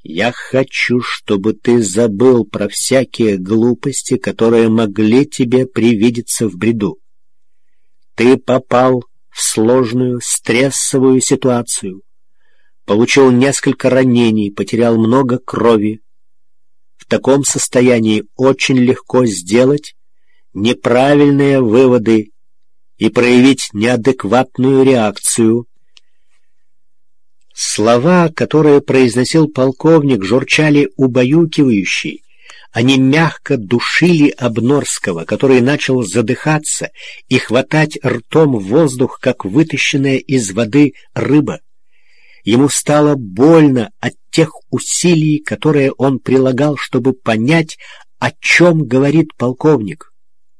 Я хочу, чтобы ты забыл про всякие глупости, которые могли тебе привидеться в бреду. Ты попал в сложную, стрессовую ситуацию, получил несколько ранений, потерял много крови. В таком состоянии очень легко сделать неправильные выводы и проявить неадекватную реакцию. Слова, которые произносил полковник, журчали убаюкивающе. Они мягко душили Обнорского, который начал задыхаться и хватать ртом воздух, как вытащенная из воды рыба. Ему стало больно от тех усилий, которые он прилагал, чтобы понять, о чем говорит полковник.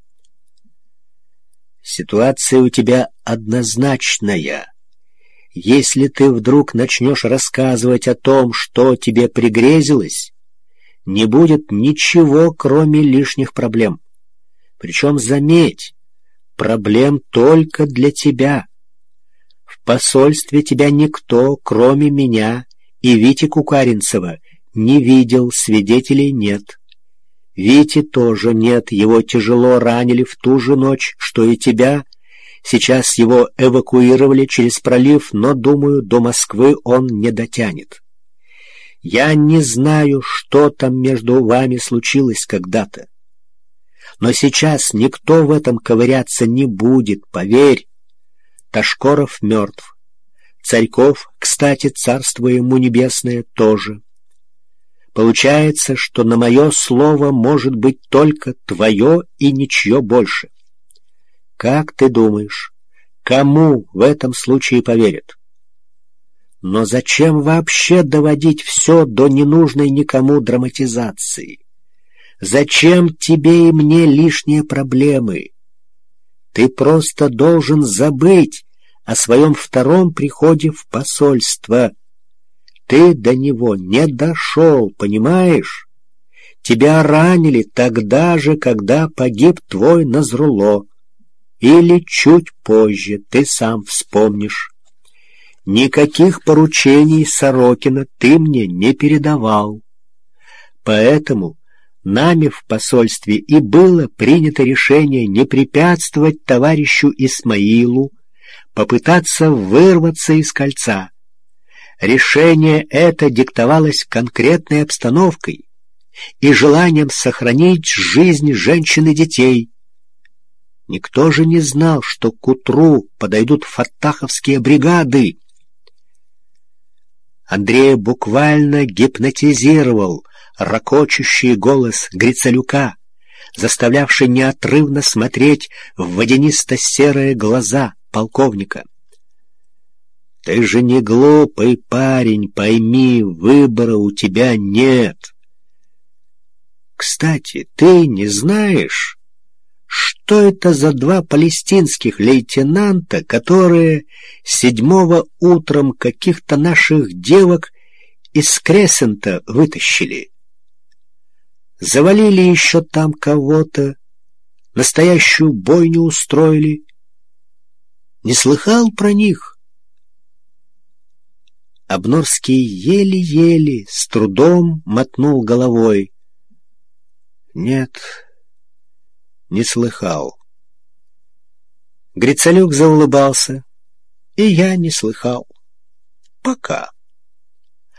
«Ситуация у тебя однозначная. Если ты вдруг начнешь рассказывать о том, что тебе пригрезилось, не будет ничего, кроме лишних проблем. Причем, заметь, проблем только для тебя. В посольстве тебя никто, кроме меня и Вити Кукаринцева, не видел, свидетелей нет. Вити тоже нет, его тяжело ранили в ту же ночь, что и тебя. Сейчас его эвакуировали через пролив, но, думаю, до Москвы он не дотянет. Я не знаю, что там между вами случилось когда-то. Но сейчас никто в этом ковыряться не будет, поверь. Ташкоров мертв. Царьков, кстати, царство ему небесное, тоже. Получается, что на мое слово может быть только твое и ничье больше. Как ты думаешь, кому в этом случае поверят? Но зачем вообще доводить все до ненужной никому драматизации? Зачем тебе и мне лишние проблемы? Ты просто должен забыть о своем втором приходе в посольство. Ты до него не дошел, понимаешь? Тебя ранили тогда же, когда погиб твой Назрулло. Или чуть позже, ты сам вспомнишь. Никаких поручений Сорокина ты мне не передавал. Поэтому нами в посольстве и было принято решение не препятствовать товарищу Исмаилу попытаться вырваться из кольца. Решение это диктовалось конкретной обстановкой и желанием сохранить жизнь женщин и детей. Никто же не знал, что к утру подойдут фаттаховские бригады. Андрея буквально гипнотизировал рокочущий голос Грицалюка, заставлявший неотрывно смотреть в водянисто-серые глаза полковника. «Ты же не глупый парень, пойми, выбора у тебя нет. Кстати, ты не знаешь, что это за два палестинских лейтенанта, которые 7-го утром каких-то наших девок из Кресента вытащили? Завалили еще там кого-то, настоящую бойню устроили. Не слыхал про них?» Обнорский еле-еле, с трудом мотнул головой. «Нет, не слыхал». Грицалюк заулыбался. «И я не слыхал. Пока».